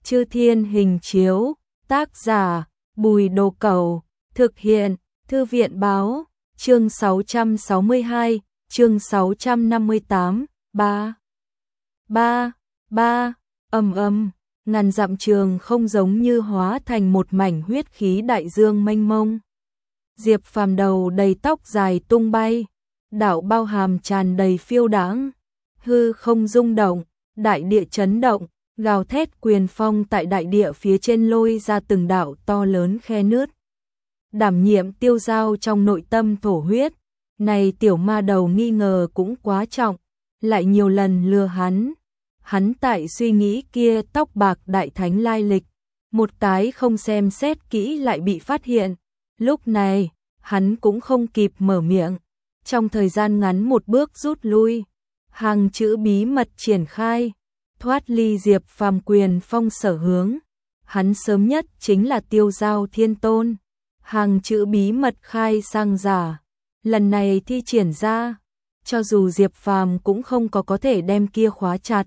Chư Thiên Hình Chiếu, tác giả Bùi Đồ Cẩu, thực hiện Thư viện Báo, chương 662, chương 658, 3, ngàn dặm trường không giống như hóa thành một mảnh huyết khí đại dương mênh mông. Diệp Phàm đầu đầy tóc dài tung bay, đạo bao hàm tràn đầy phiêu đãng, hư không rung động, đại địa chấn động, gào thét quyền phong tại đại địa phía trên lôi ra từng đạo to lớn khe nứt. Đảm nhiệm Tiêu Dao trong nội tâm thổ huyết, này tiểu ma đầu nghi ngờ cũng quá trọng, lại nhiều lần lừa hắn. Hắn tại suy nghĩ kia tóc bạc đại thánh lai lịch, một cái không xem xét kỹ lại bị phát hiện. Lúc này, hắn cũng không kịp mở miệng, trong thời gian ngắn một bước rút lui, hàng chữ bí mật triển khai, thoát ly Diệp Phàm quyền phong sở hướng. Hắn sớm nhất chính là Tiêu Dao Thiên Tôn, hàng chữ bí mật khai sang giả, lần này thi triển ra, cho dù Diệp Phàm cũng không có thể đem kia khóa chặt.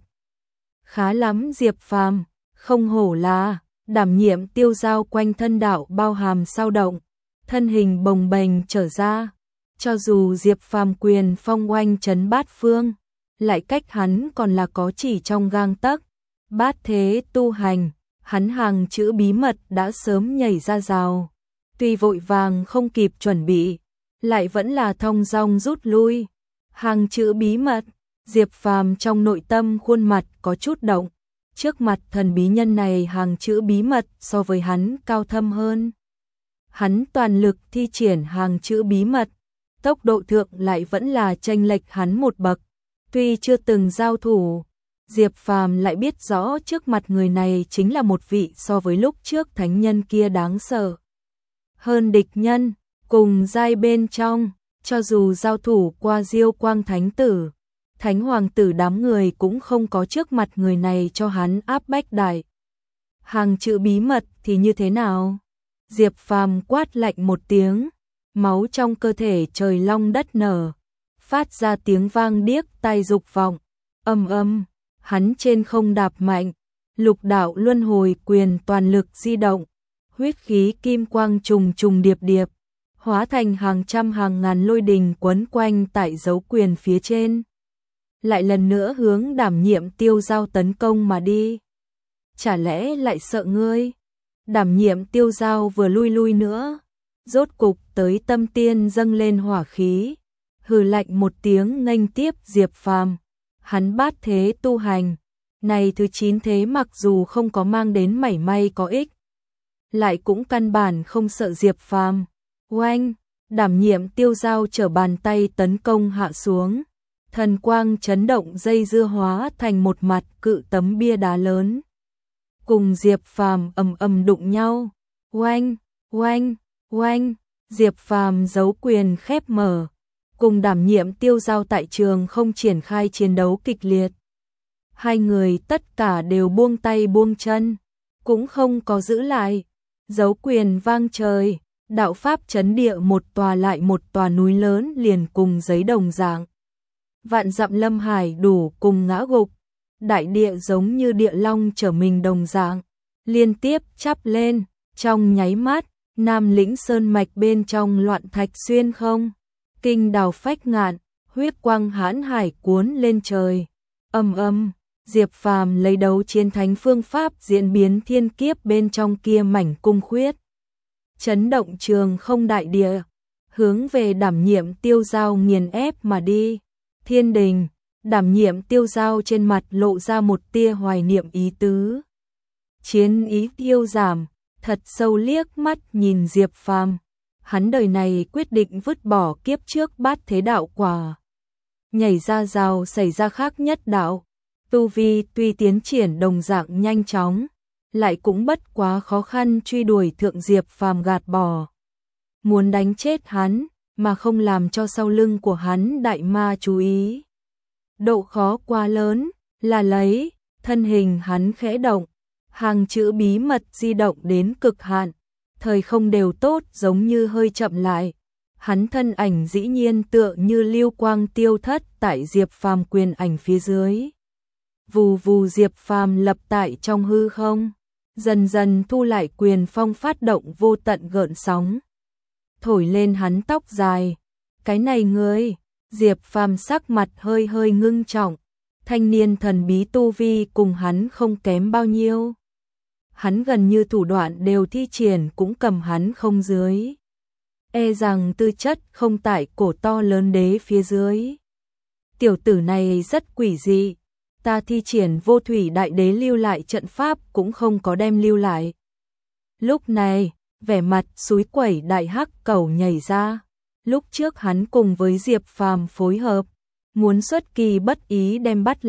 Khá lắm Diệp Phàm, không hổ là đảm nhiệm Tiêu Dao quanh thân đạo bao hàm sao động, thân hình bồng bềnh trở ra, cho dù Diệp Phàm quyền phong oanh chấn bát phương, lại cách hắn còn là có chỉ trong gang tấc. Bát thế tu hành, hắn hàng chữ bí mật đã sớm nhảy ra rào, tuy vội vàng không kịp chuẩn bị, lại vẫn là thong dong rút lui. Hàng chữ bí mật, Diệp Phàm trong nội tâm khuôn mặt có chút động, trước mặt thần bí nhân này hàng chữ bí mật so với hắn cao thâm hơn. Hắn toàn lực thi triển hàng chữ bí mật, tốc độ thượng lại vẫn là chênh lệch hắn một bậc. Tuy chưa từng giao thủ, Diệp Phàm lại biết rõ trước mặt người này chính là một vị so với lúc trước thánh nhân kia đáng sợ hơn địch nhân, cùng giai bên trong, cho dù giao thủ qua Diêu Quang Thánh Tử, Thánh Hoàng Tử đám người cũng không có trước mặt người này cho hắn áp bách đại. Hàng chữ bí mật thì như thế nào? Diệp Phàm quát lạnh một tiếng, máu trong cơ thể trời long đất nở, phát ra tiếng vang điếc tai dục vọng, hắn trên không đạp mạnh, lục đạo luân hồi quyền toàn lực di động, huyết khí kim quang trùng trùng điệp điệp, hóa thành hàng trăm hàng ngàn lôi đình quấn quanh tại dấu quyền phía trên. Lại lần nữa hướng đảm nhiệm Tiêu Dao tấn công mà đi. Chả lẽ lại sợ ngươi? Đảm nhiệm Tiêu Dao vừa lui nữa, rốt cục tới tâm tiên dâng lên hỏa khí, hừ lạnh một tiếng nghênh tiếp Diệp Phàm. Hắn bát thế tu hành, này thứ 9 thế mặc dù không có mang đến mảy may có ích, lại cũng căn bản không sợ Diệp Phàm. Oanh, đảm nhiệm Tiêu Dao trở bàn tay tấn công hạ xuống, thần quang chấn động dây dưa hóa thành một mặt cự tấm bia đá lớn, cùng Diệp Phàm ầm đụng nhau. Oanh, Diệp Phàm giấu quyền khép mở, cùng đảm nhiệm Tiêu Dao tại trường không triển khai chiến đấu kịch liệt. Hai người tất cả đều buông tay buông chân, cũng không có giữ lại, giấu quyền vang trời, đạo pháp chấn địa một tòa lại một tòa núi lớn liền cùng giấy đồng dạng. Vạn dặm lâm hải đủ cùng ngã gục, đại địa giống như địa long trở mình đồng dạng, liên tiếp chắp lên, trong nháy mắt, Nam Lĩnh sơn mạch bên trong loạn thạch xuyên không, kinh đào phách ngạn, huyết quang hãn hải cuốn lên trời. Diệp Phàm lấy đấu chiến thánh phương pháp diễn biến thiên kiếp bên trong kia mảnh cung khuyết, chấn động trường không đại địa, hướng về đảm nhiệm Tiêu Dao nghiền ép mà đi. Thiên đình, đảm nhiệm Tiêu Dao trên mặt lộ ra một tia hoài niệm ý tứ. Chiến ý tiêu giảm, thật sâu liếc mắt nhìn Diệp Phàm. Hắn đời này quyết định vứt bỏ kiếp trước bát thế đạo quả, nhảy ra rào xảy ra khác nhất đạo. Tu vi tuy tiến triển đồng dạng nhanh chóng, lại cũng bất quá khó khăn truy đuổi thượng Diệp Phàm gạt bỏ. Muốn đánh chết hắn, mà không làm cho sau lưng của hắn đại ma chú ý. Độ khó quá lớn, là lấy, thân hình hắn khẽ động, hàng chữ bí mật di động đến cực hạn, thời không đều tốt giống như hơi chậm lại. Hắn thân ảnh dĩ nhiên tựa như lưu quang tiêu thất tại Diệp Phàm quyền ảnh phía dưới. Vù vù Diệp Phàm lập tại trong hư không, dần dần thu lại quyền phong phát động vô tận gợn sóng. Thổi lên hắn tóc dài. Cái này ngươi, Diệp Phàm sắc mặt hơi hơi ngưng trọng. Thanh niên thần bí tu vi cùng hắn không kém bao nhiêu. Hắn gần như thủ đoạn đều thi triển cũng cầm hắn không dưới. E rằng tư chất không tại cổ to lớn đế phía dưới. Tiểu tử này rất quỷ dị. Ta thi triển vô thủy đại đế lưu lại trận pháp cũng không có đem lưu lại. Lúc này, vẻ mặt súi quẩy đại hắc cẩu nhảy ra. Lúc trước hắn cùng với Diệp Phàm phối hợp, muốn xuất kỳ bất ý đem bắt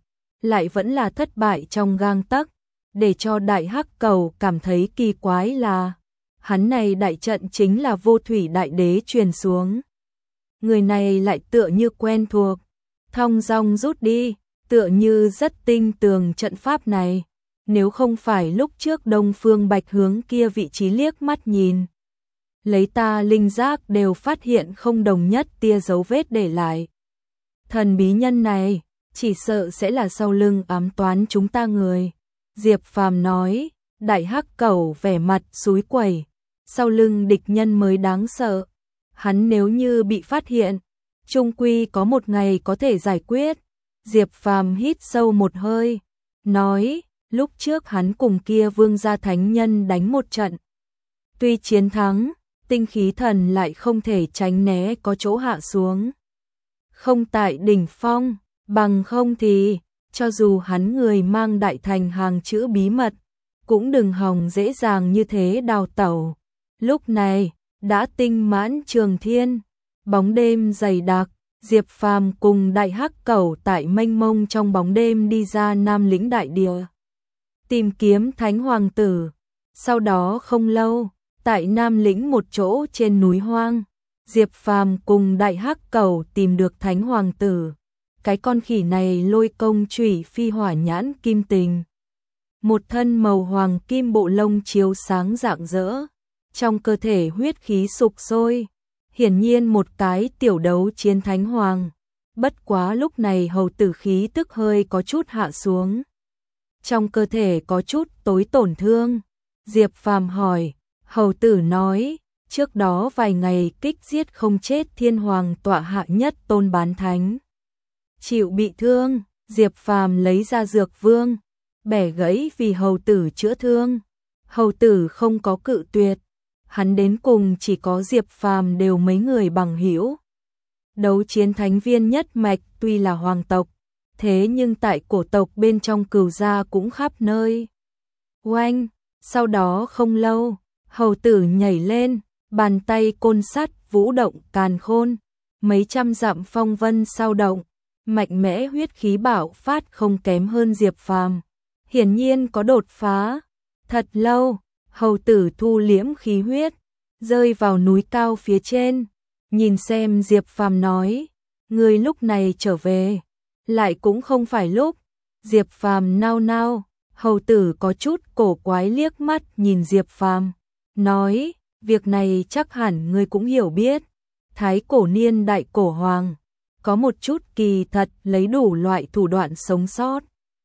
lại vẫn là thất bại trong gang tấc. Để cho đại hắc cẩu cảm thấy kỳ quái là, hắn này đại trận chính là vô thủy đại đế truyền xuống. Người này lại tựa như quen thuộc, thong dong rút đi, tựa như rất tinh tường trận pháp này. Nếu không phải lúc trước Đông Phương Bạch hướng kia vị trí liếc mắt nhìn, lấy ta linh giác đều phát hiện không đồng nhất tia dấu vết để lại. Thần bí nhân này, chỉ sợ sẽ là sau lưng ám toán chúng ta người. Diệp Phàm nói, đại hắc cẩu vẻ mặt súi quẩy, sau lưng địch nhân mới đáng sợ. Hắn nếu như bị phát hiện, chung quy có một ngày có thể giải quyết. Diệp Phàm hít sâu một hơi, nói, lúc trước hắn cùng kia vương gia thánh nhân đánh một trận. Tuy chiến thắng, tinh khí thần lại không thể tránh né có chỗ hạ xuống. Không tại đỉnh phong, bằng không thì, cho dù hắn người mang đại thành hàng chữ bí mật, cũng đừng hòng dễ dàng như thế đào tẩu. Lúc này, đã tinh mãn trường thiên, bóng đêm dày đặc, Diệp Phàm cùng đại hắc cẩu tại mênh mông trong bóng đêm đi ra Nam Lĩnh đại địa. Tìm kiếm Thánh Hoàng tử. Sau đó không lâu, tại Nam Lĩnh một chỗ trên núi hoang, Diệp Phàm cùng đại hắc cẩu tìm được Thánh Hoàng tử. Cái con khỉ này lôi công chủy phi hỏa nhãn kim tình. Một thân màu hoàng kim bộ lông chiếu sáng rạng rỡ, trong cơ thể huyết khí sục sôi, hiển nhiên một cái tiểu đấu chiến thánh hoàng. Bất quá lúc này hầu tử khí tức hơi có chút hạ xuống. Trong cơ thể có chút tối tổn thương. Diệp Phàm hỏi, hầu tử nói, trước đó vài ngày kích giết không chết thiên hoàng tọa hạ nhất tôn bán thánh. Chịu bị thương, Diệp Phàm lấy ra dược vương, bẻ gãy vì hầu tử chữa thương. Hầu tử không có cự tuyệt, hắn đến cùng chỉ có Diệp Phàm đều mấy người bằng hữu. Đấu chiến thánh viên nhất mạch tuy là hoàng tộc, thế nhưng tại cổ tộc bên trong cửu gia cũng khắp nơi. Oanh, sau đó không lâu, hầu tử nhảy lên, bàn tay côn sắt vũ động càn khôn, mấy trăm dặm phong vân sao động, mạnh mẽ huyết khí bạo phát không kém hơn Diệp Phàm. Hiển nhiên có đột phá. Thật lâu, hầu tử thu liễm khí huyết, rơi vào núi cao phía trên, nhìn xem Diệp Phàm nói, người lúc này trở về, lại cũng không phải lúc. Diệp Phàm nao nao, hầu tử có chút cổ quái liếc mắt nhìn Diệp Phàm, nói, việc này chắc hẳn ngươi cũng hiểu biết. Thái cổ niên đại cổ hoàng, có một chút kỳ thật lấy đủ loại thủ đoạn sống sót.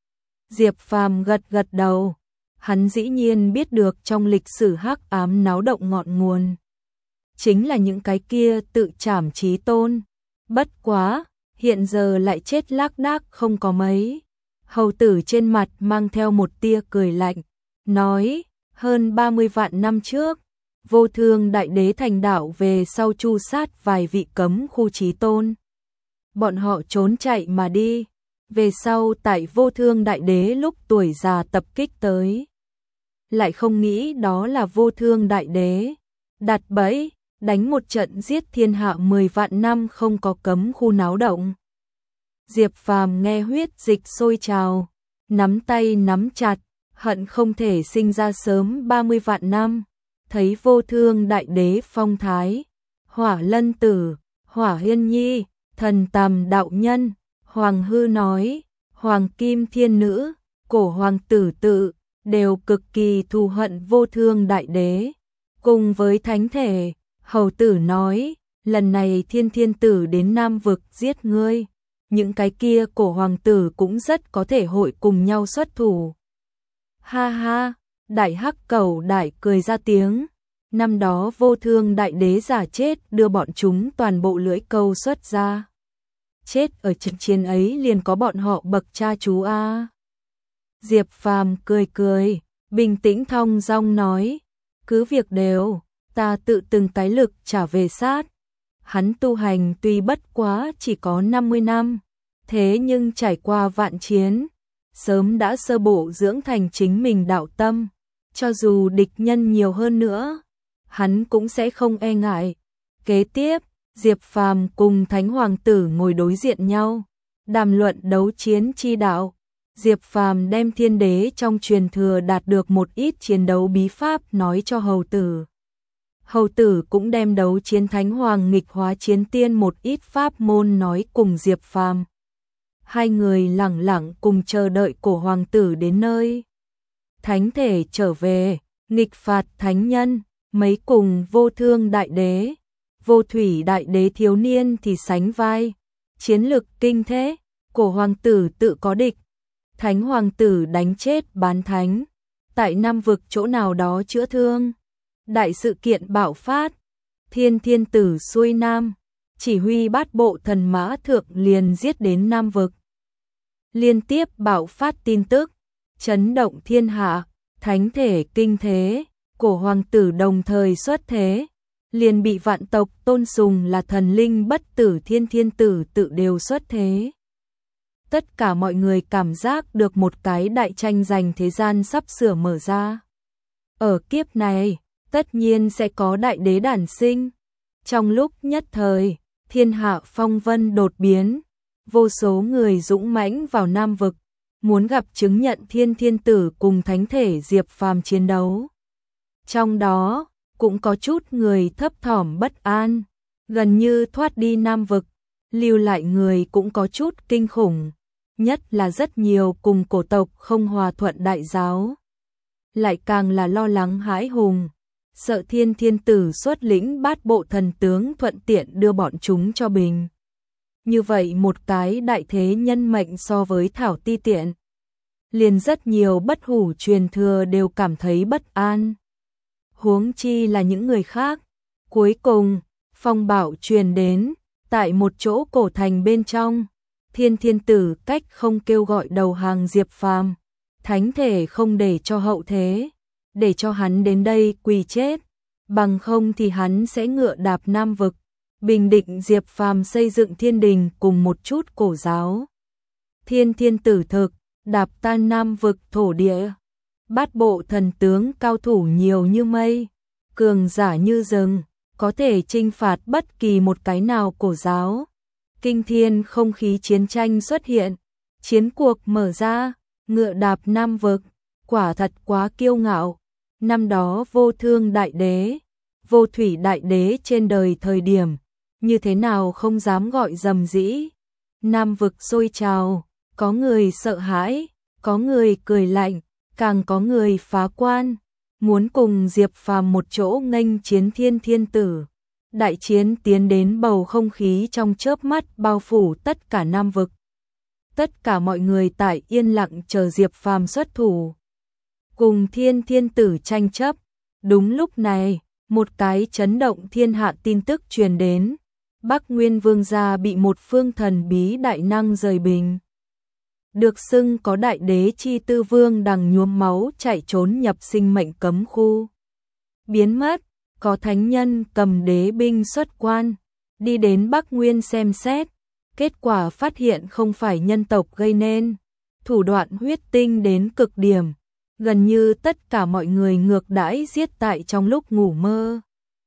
Diệp Phàm gật gật đầu, hắn dĩ nhiên biết được trong lịch sử hắc ám náo động ngọn nguồn. Chính là những cái kia tự trảm chí tôn. Bất quá, hiện giờ lại chết lác đác không có mấy. Hầu tử trên mặt mang theo một tia cười lạnh, nói, hơn 30 vạn năm trước, Vô Thương Đại Đế thành đạo về sau tru sát vài vị cấm khu chí tôn. Bọn họ trốn chạy mà đi, về sau tại Vô Thương Đại Đế lúc tuổi già tập kích tới. Lại không nghĩ đó là Vô Thương Đại Đế đặt bẫy, đánh một trận giết thiên hạ 10 vạn năm không có cấm khu náo động. Diệp Phàm nghe huyết dịch sôi trào, nắm tay nắm chặt, hận không thể sinh ra sớm 30 vạn năm. Thấy Vô Thương Đại Đế phong thái, Hỏa Lân Tử, Hỏa Hiên Nhi, Thần Tàm đạo nhân, Hoàng Hư nói, Hoàng Kim Thiên Nữ, Cổ Hoàng Tử Tự, đều cực kỳ thù hận Vô Thương Đại Đế. Cùng với thánh thể, hầu tử nói, lần này Thiên Thiên Tử đến Nam Vực giết ngươi, những cái kia cổ hoàng tử cũng rất có thể hội cùng nhau xuất thủ. Ha ha, Đại Hắc Cẩu Đại cười ra tiếng. Năm đó Vô Thương Đại Đế giả chết đưa bọn chúng toàn bộ lưỡi câu xuất ra. Chết ở trận chiến ấy liền có bọn họ bậc cha chú a. Diệp Phàm cười cười, bình tĩnh thong dong nói, cứ việc đều, ta tự từng cái lực trả về sát. Hắn tu hành tuy bất quá chỉ có 50 năm, thế nhưng trải qua vạn chiến, sớm đã sơ bộ dưỡng thành chính mình đạo tâm, cho dù địch nhân nhiều hơn nữa, hắn cũng sẽ không e ngại. Kế tiếp, Diệp Phàm cùng Thánh Hoàng tử ngồi đối diện nhau, đàm luận đấu chiến chi đạo. Diệp Phàm đem Thiên Đế trong truyền thừa đạt được một ít chiến đấu bí pháp nói cho hầu tử. Hầu tử cũng đem đấu chiến Thánh Hoàng nghịch hóa chiến tiên một ít pháp môn nói cùng Diệp Phàm. Hai người lẳng lặng cùng chờ đợi cổ hoàng tử đến nơi. Thánh thể trở về, nghịch phạt thánh nhân, mấy cùng Vô Thương Đại Đế, Vô Thủy Đại Đế thiếu niên thì sánh vai. Chiến lực kinh thế, cổ hoàng tử tự có địch. Thánh hoàng tử đánh chết bán thánh, tại Nam vực chỗ nào đó chữa thương. Đại sự kiện bạo phát, Thiên tử xuôi nam, chỉ huy bát bộ thần mã thượng liền giết đến Nam vực. Liên tiếp bạo phát tin tức, chấn động thiên hạ, thánh thể kinh thế, cổ hoàng tử đồng thời xuất thế, liền bị vạn tộc tôn sùng là thần linh bất tử Thiên tử tự đều xuất thế. Tất cả mọi người cảm giác được một cái đại tranh giành thế gian sắp sửa mở ra. Ở kiếp này, tất nhiên sẽ có đại đế đản sinh. Trong lúc nhất thời, thiên hạ phong vân đột biến, vô số người dũng mãnh vào Nam vực, muốn gặp chứng nhận Thiên tử cùng thánh thể Diệp Phàm chiến đấu. Trong đó, cũng có chút người thấp thỏm bất an, gần như thoát đi Nam vực, lưu lại người cũng có chút kinh khủng. Nhất là rất nhiều cùng cổ tộc không hòa thuận đại giáo, lại càng là lo lắng hãi hùng, sợ Thiên tử xuất lĩnh bát bộ thần tướng thuận tiện đưa bọn chúng cho bình. Như vậy một cái đại thế nhân mệnh so với thảo ti tiện, liền rất nhiều bất hủ truyền thừa đều cảm thấy bất an. Huống chi là những người khác. Cuối cùng, phong bảo truyền đến, tại một chỗ cổ thành bên trong. Thiên tử cách không kêu gọi đầu hàng Diệp Phàm, thánh thể không để cho hậu thế, để cho hắn đến đây quỳ chết, bằng không thì hắn sẽ ngựa đạp Nam vực, bình định Diệp Phàm xây dựng thiên đình cùng một chút cổ giáo. Thiên tử thực, đạp tan Nam vực thổ địa, bát bộ thần tướng cao thủ nhiều như mây, cường giả như rừng, có thể chinh phạt bất kỳ một cái nào cổ giáo. Kinh thiên không khí chiến tranh xuất hiện, chiến cuộc mở ra, ngựa đạp Nam vực, quả thật quá kiêu ngạo. Năm đó Vô Thương Đại Đế, Vô Thủy Đại Đế trên đời thời điểm, như thế nào không dám gọi dầm dĩ. Nam vực sôi trào, có người sợ hãi, có người cười lạnh, càng có người phá quan, muốn cùng Diệp Phàm một chỗ nghênh chiến Thiên tử. Đại chiến tiến đến bầu không khí trong chớp mắt bao phủ tất cả Nam vực. Tất cả mọi người tại yên lặng chờ Diệp Phàm xuất thủ, cùng Thiên tử tranh chấp. Đúng lúc này, một cái chấn động thiên hạ tin tức truyền đến. Bắc Nguyên Vương gia bị một phương thần bí đại năng rời bình. Được xưng có đại đế chi tư vương đằng nhuốm máu chạy trốn nhập sinh mệnh cấm khu. Biến mất. Có thánh nhân cầm đế binh xuất quan, đi đến Bắc Nguyên xem xét, kết quả phát hiện không phải nhân tộc gây nên, thủ đoạn huyết tinh đến cực điểm, gần như tất cả mọi người ngược đãi giết tại trong lúc ngủ mơ.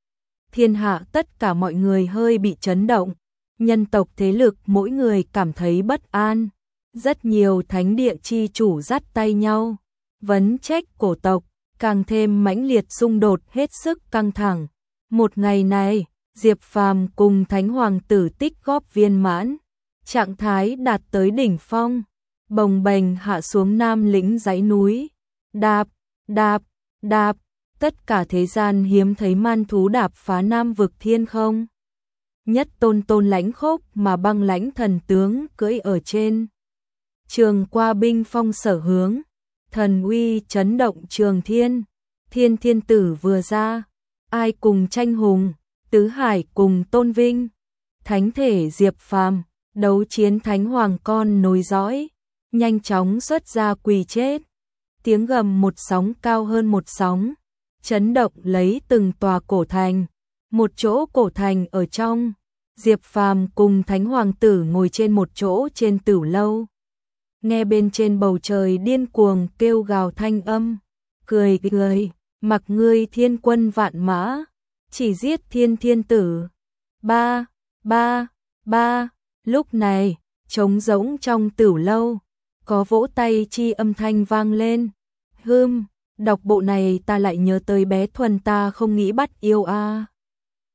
Thiên hạ tất cả mọi người hơi bị chấn động, nhân tộc thế lực mỗi người cảm thấy bất an, rất nhiều thánh địa chi chủ dắt tay nhau, vấn trách cổ tộc. Càng thêm mãnh liệt xung đột hết sức căng thẳng. Một ngày này, Diệp Phàm cùng Thánh Hoàng tử tích góp viên mãn, trạng thái đạt tới đỉnh phong, bồng bềnh hạ xuống Nam lĩnh dãy núi, đạp, đạp, đạp, tất cả thế gian hiếm thấy man thú đạp phá Nam vực thiên không. Nhất tôn lãnh khốc mà băng lãnh thần tướng cưỡi ở trên trường qua binh phong sở hướng. thần uy chấn động trường thiên, thiên thiên tử vừa ra, ai cùng tranh hùng, tứ hải cùng tôn vinh, thánh thể Diệp Phàm, đấu chiến thánh hoàng con nối dõi, nhanh chóng xuất ra quỳ chết, tiếng gầm một sóng cao hơn một sóng, chấn động lấy từng tòa cổ thành, một chỗ cổ thành ở trong, Diệp Phàm cùng thánh hoàng tử ngồi trên một chỗ trên tửu lâu. Nghe bên trên bầu trời điên cuồng kêu gào thanh âm, cười cười, mặc ngươi thiên quân vạn mã, chỉ giết thiên thiên tử. Ba, ba, ba, lúc này, trống rỗng trong tửu lâu, có vỗ tay chi âm thanh vang lên. Đọc bộ này ta lại nhớ tới bé Thuần ta không nghĩ bắt yêu a.